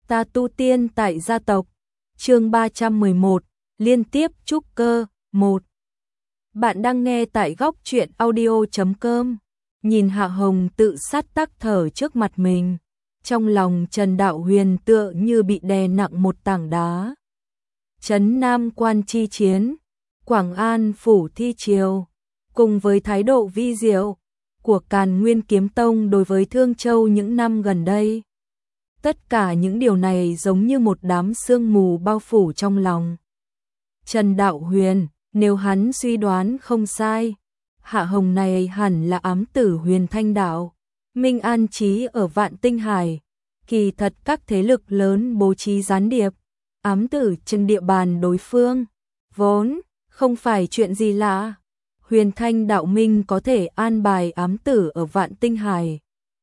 Ta tu tiên tại gia tộc. Chương 311, liên tiếp trúc cơ 1. Bạn đang nghe tại góc truyện audio.com. Nhìn Hạ Hồng tự sát tắc thở trước mặt mình, trong lòng Trần Đạo Huyền tựa như bị đè nặng một tảng đá. Trấn Nam Quan chi chiến, Quảng An phủ thi triều, cùng với thái độ vi diệu của Càn Nguyên Kiếm Tông đối với Thương Châu những năm gần đây. Tất cả những điều này giống như một đám sương mù bao phủ trong lòng Trần Đạo Huyền. Nếu hắn suy đoán không sai, Hạ Hồng này hẳn là ám tử Huyền Thanh Đạo, Minh an trí ở Vạn Tinh Hải. Kỳ thật các thế lực lớn bố trí gián điệp, ám tử trên địa bàn đối phương, vốn không phải chuyện gì lạ. Huyền Thanh Đạo Minh có thể an bài ám tử ở Vạn Tinh Hải.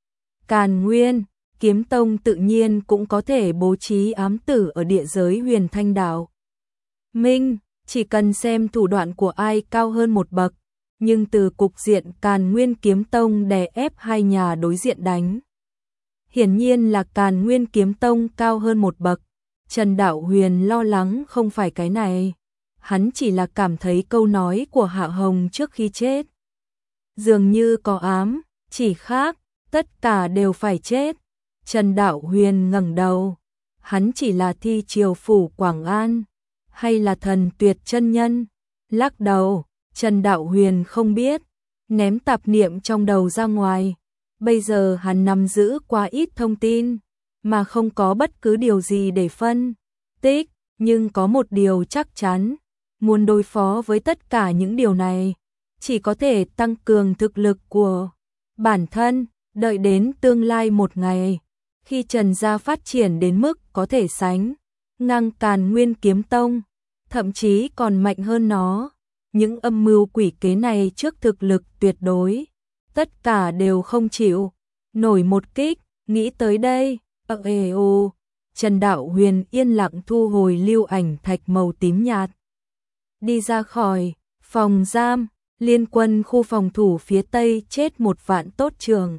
Càn Nguyên Kiếm Tông tự nhiên cũng có thể bố trí ám tử ở địa giới Huyền Thanh Đạo Minh, chỉ cần xem thủ đoạn của ai cao hơn một bậc. Nhưng từ cục diện Càn Nguyên Kiếm Tông đè ép hai nhà đối diện đánh, hiển nhiên là Càn Nguyên Kiếm Tông cao hơn một bậc. Trần Đạo Huyền lo lắng không phải cái này, hắn chỉ là cảm thấy câu nói của Hạ Hồng trước khi chết dường như có ám chỉ khác, tất cả đều phải chết. Trần Đạo Huyền ngẩng đầu, hắn chỉ là thi triều phủ Quảng An, hay là thần tuyệt chân nhân? Lắc đầu, Trần Đạo Huyền không biết, ném tạp niệm trong đầu ra ngoài. Bây giờ hắn nắm giữ quá ít thông tin, mà không có bất cứ điều gì để phân tích, nhưng có một điều chắc chắn, muốn đối phó với tất cả những điều này, chỉ có thể tăng cường thực lực của bản thân, đợi đến tương lai một ngày, khi Trần gia phát triển đến mức có thể sánh ngang Càn Nguyên Kiếm Tông, thậm chí còn mạnh hơn nó. Những âm mưu quỷ kế này trước thực lực tuyệt đối, tất cả đều không chịu nổi một kích. Nghĩ tới đây, Trần Đạo Huyền yên lặng thu hồi lưu ảnh thạch màu tím nhạt, đi ra khỏi phòng giam. Liên quân khu phòng thủ phía Tây chết 1 vạn tốt trường.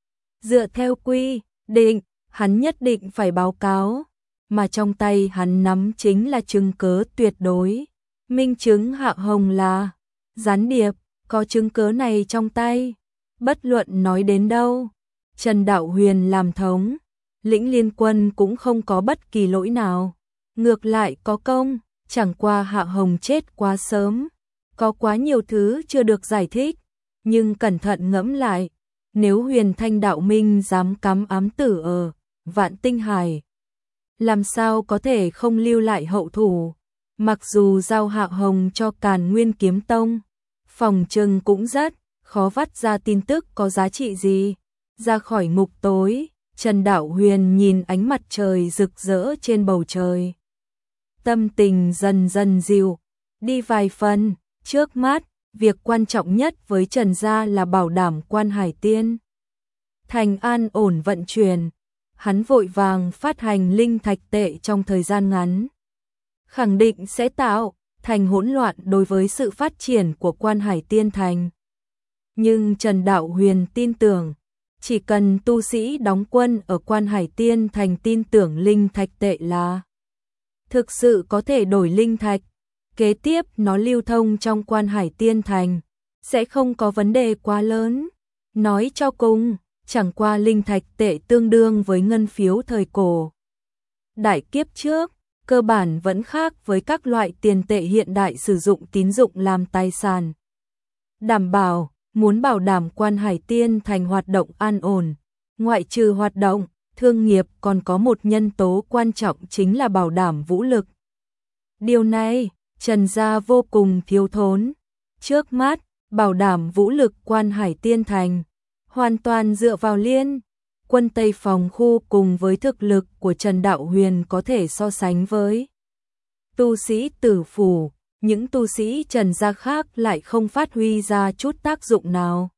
Dựa theo quy định, hắn nhất định phải báo cáo, mà trong tay hắn nắm chính là chứng cứ tuyệt đối. Minh chứng Hạ Hồng là gián điệp, có chứng cứ này trong tay, bất luận nói đến đâu, Trần Đạo Huyền làm thống lĩnh liên quân cũng không có bất kỳ lỗi nào, ngược lại có công. Chẳng qua Hạ Hồng chết quá sớm, có quá nhiều thứ chưa được giải thích, nhưng cẩn thận ngẫm lại, nếu Huyền Thanh Đạo Minh dám cắm ám tử ở Vạn Tinh Hải, làm sao có thể không lưu lại hậu thủ. Mặc dù giao Hạ Hồng cho Càn Nguyên Kiếm Tông, phòng trừng cũng rất khó vắt ra tin tức có giá trị gì. Ra khỏi ngục tối, Trần Đạo Huyền nhìn ánh mặt trời rực rỡ trên bầu trời, tâm tình dần dần dịu đi vài phần. Trước mắt, việc quan trọng nhất với Trần gia là bảo đảm Quan Hải Tiên thành an ổn vận chuyển. Hắn vội vàng phát hành linh thạch tệ trong thời gian ngắn, khẳng định sẽ tạo thành hỗn loạn đối với sự phát triển của Quan Hải Tiên thành. Nhưng Trần Đạo Huyền tin tưởng, chỉ cần tu sĩ đóng quân ở Quan Hải Tiên thành tin tưởng linh thạch tệ là thực sự có thể đổi linh thạch, kế tiếp nó lưu thông trong Quan Hải Tiên thành sẽ không có vấn đề quá lớn. Nói cho cùng, chẳng qua linh thạch tệ tương đương với ngân phiếu thời cổ đại kiếp trước, cơ bản vẫn khác với các loại tiền tệ hiện đại sử dụng tín dụng làm tài sản đảm bảo. Muốn bảo đảm Quan Hải Tiên thành hoạt động an ổn, ngoại trừ hoạt động thương nghiệp còn có một nhân tố quan trọng chính là bảo đảm vũ lực. Điều này, Trần gia vô cùng thiếu thốn. Trước mắt, bảo đảm vũ lực Quan Hải Tiên thành hoàn toàn dựa vào liên quân Tây phòng khu cùng với thực lực của Trần Đạo Huyền có thể so sánh với tu sĩ Tử phủ. Những tu sĩ Trần gia khác lại không phát huy ra chút tác dụng nào.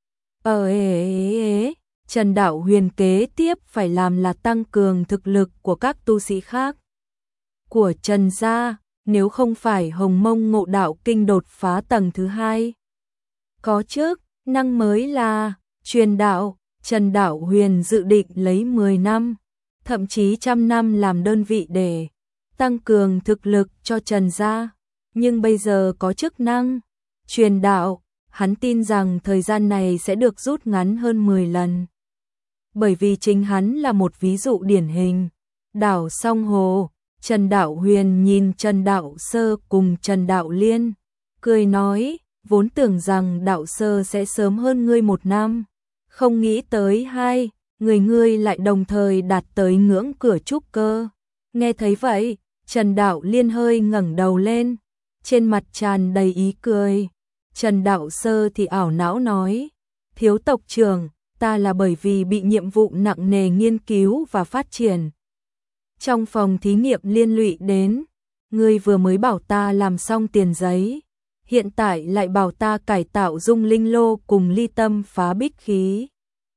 Trần Đạo Huyền kế tiếp phải làm là tăng cường thực lực của các tu sĩ khác của Trần gia, nếu không phải Hồng Mông Ngộ Đạo Kinh đột phá tầng thứ 2. Có chức năng mới là truyền đạo. Trần Đạo Huyền dự định lấy 10 năm thậm chí trăm năm làm đơn vị để tăng cường thực lực cho Trần gia. Nhưng bây giờ có chức năng truyền đạo, hắn tin rằng thời gian này sẽ được rút ngắn hơn 10 lần. Bởi vì chính hắn là một ví dụ điển hình. Đảo Song Hồ, Trần Đạo Huyền nhìn Trần Đạo Sơ cùng Trần Đạo Liên, cười nói, vốn tưởng rằng Đạo Sơ sẽ sớm hơn ngươi 1 năm, không nghĩ tới hai người ngươi lại đồng thời đạt tới ngưỡng cửa trúc cơ. Nghe thấy vậy, Trần Đạo Liên hơi ngẩng đầu lên, trên mặt tràn đầy ý cười. Trần Đạo Sơ thì ảo não nói, thiếu tộc trưởng, ta là bởi vì bị nhiệm vụ nặng nề nghiên cứu và phát triển trong phòng thí nghiệm liên lụy đến. Ngươi vừa mới bảo ta làm xong tiền giấy, hiện tại lại bảo ta cải tạo dung linh lô cùng ly tâm phá bích khí.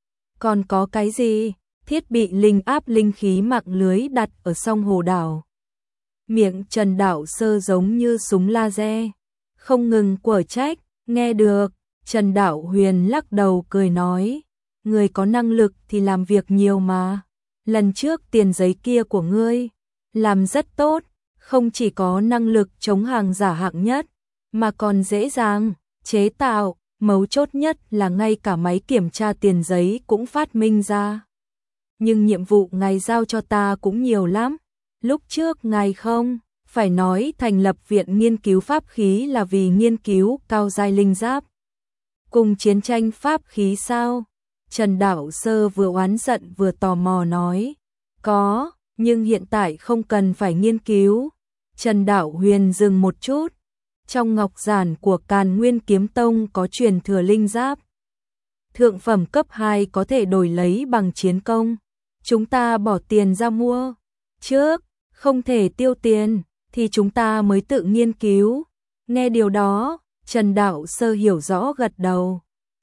Còn có cái gì? Thiết bị linh áp linh khí mạng lưới đặt ở song hồ đảo. Miệng Trần Đạo Sơ giống như súng laser, không ngừng quở trách. Nghe được, Trần Đạo Huyền lắc đầu cười nói, người có năng lực thì làm việc nhiều mà. Lần trước tiền giấy kia của ngươi làm rất tốt, không chỉ có năng lực chống hàng giả hạng nhất, mà còn dễ dàng chế tạo, mấu chốt nhất là ngay cả máy kiểm tra tiền giấy cũng phát minh ra. Nhưng nhiệm vụ ngài giao cho ta cũng nhiều lắm. Lúc trước ngài không phải nói thành lập viện nghiên cứu pháp khí là vì nghiên cứu cao giai linh giáp cùng chiến tranh pháp khí sao? Trần Đạo Sơ vừa oán giận vừa tò mò nói, có, nhưng hiện tại không cần phải nghiên cứu. Trần Đạo Huyền dừng một chút, trong ngọc giản của Càn Nguyên Kiếm Tông có truyền thừa linh giáp thượng phẩm cấp 2 có thể đổi lấy bằng chiến công. Chúng ta bỏ tiền ra mua trước, không thể tiêu tiền thì chúng ta mới tự nghiên cứu. Nghe điều đó, Trần Đạo Sơ hiểu rõ gật đầu.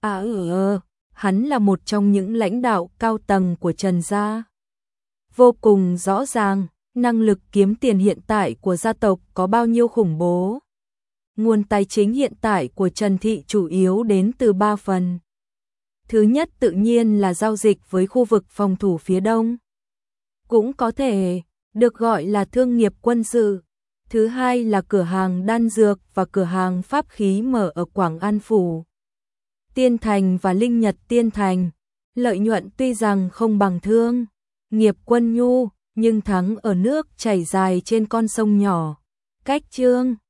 Hắn là một trong những lãnh đạo cao tầng của Trần gia. Vô cùng rõ ràng, năng lực kiếm tiền hiện tại của gia tộc có bao nhiêu khủng bố. Nguồn tài chính hiện tại của Trần thị chủ yếu đến từ 3 phần. Thứ nhất tự nhiên là giao dịch với khu vực phòng thủ phía đông, cũng có thể được gọi là thương nghiệp quân sự. Thứ hai là cửa hàng đan dược và cửa hàng pháp khí mở ở Quảng An Phủ, Tiên Thành và Linh Nhật Tiên Thành. Lợi nhuận tuy rằng không bằng thương nghiệp quân nhu, nhưng thắng ở nước chảy dài trên con sông nhỏ. Cách Chương